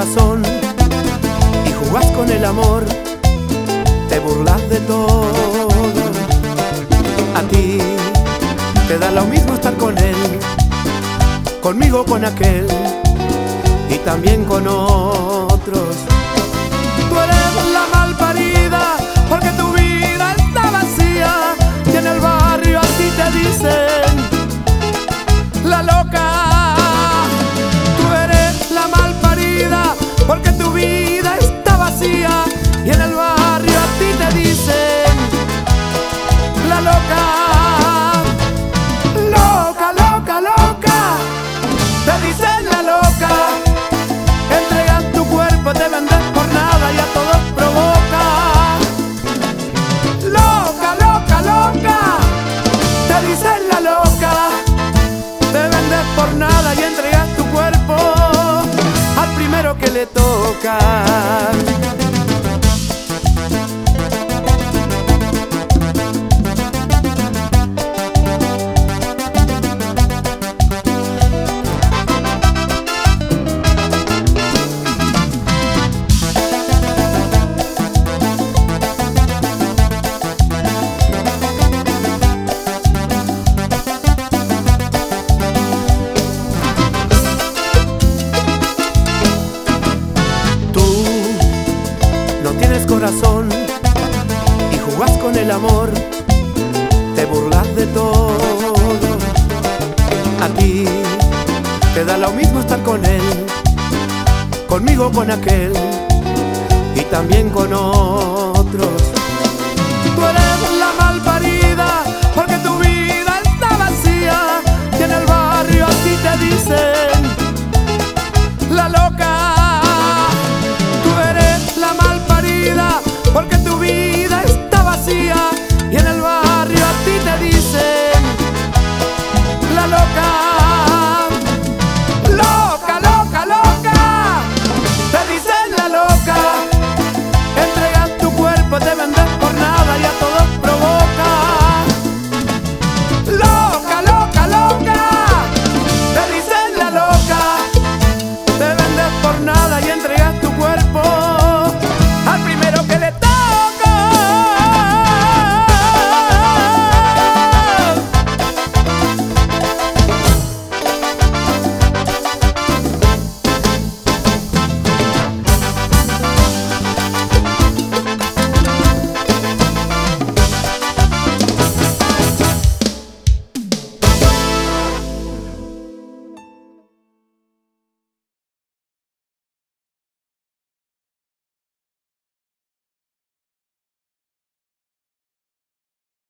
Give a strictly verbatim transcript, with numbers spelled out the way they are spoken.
corazón y jugás con el amor, te burlas de todo. A ti te da lo mismo estar con él, conmigo, con aquel y también con otros. Tú eres la malparida porque tu vida está vacía y en el barrio a ti te dicen la loca. Tú eres la malparida porque tu vida está vacía y en el barrio a ti te dicen la loca. Loca, loca, loca, te dicen la loca. Entregas tu cuerpo, te vendes por nada y a todos provoca. Loca, loca, loca, te dicen la loca. Te vendes por nada y entregas tu cuerpo al primero que le toca. Corazón y jugás con el amor, te burlas de todo. A ti te da lo mismo estar con él, conmigo, con aquel y también con otros. Tú eres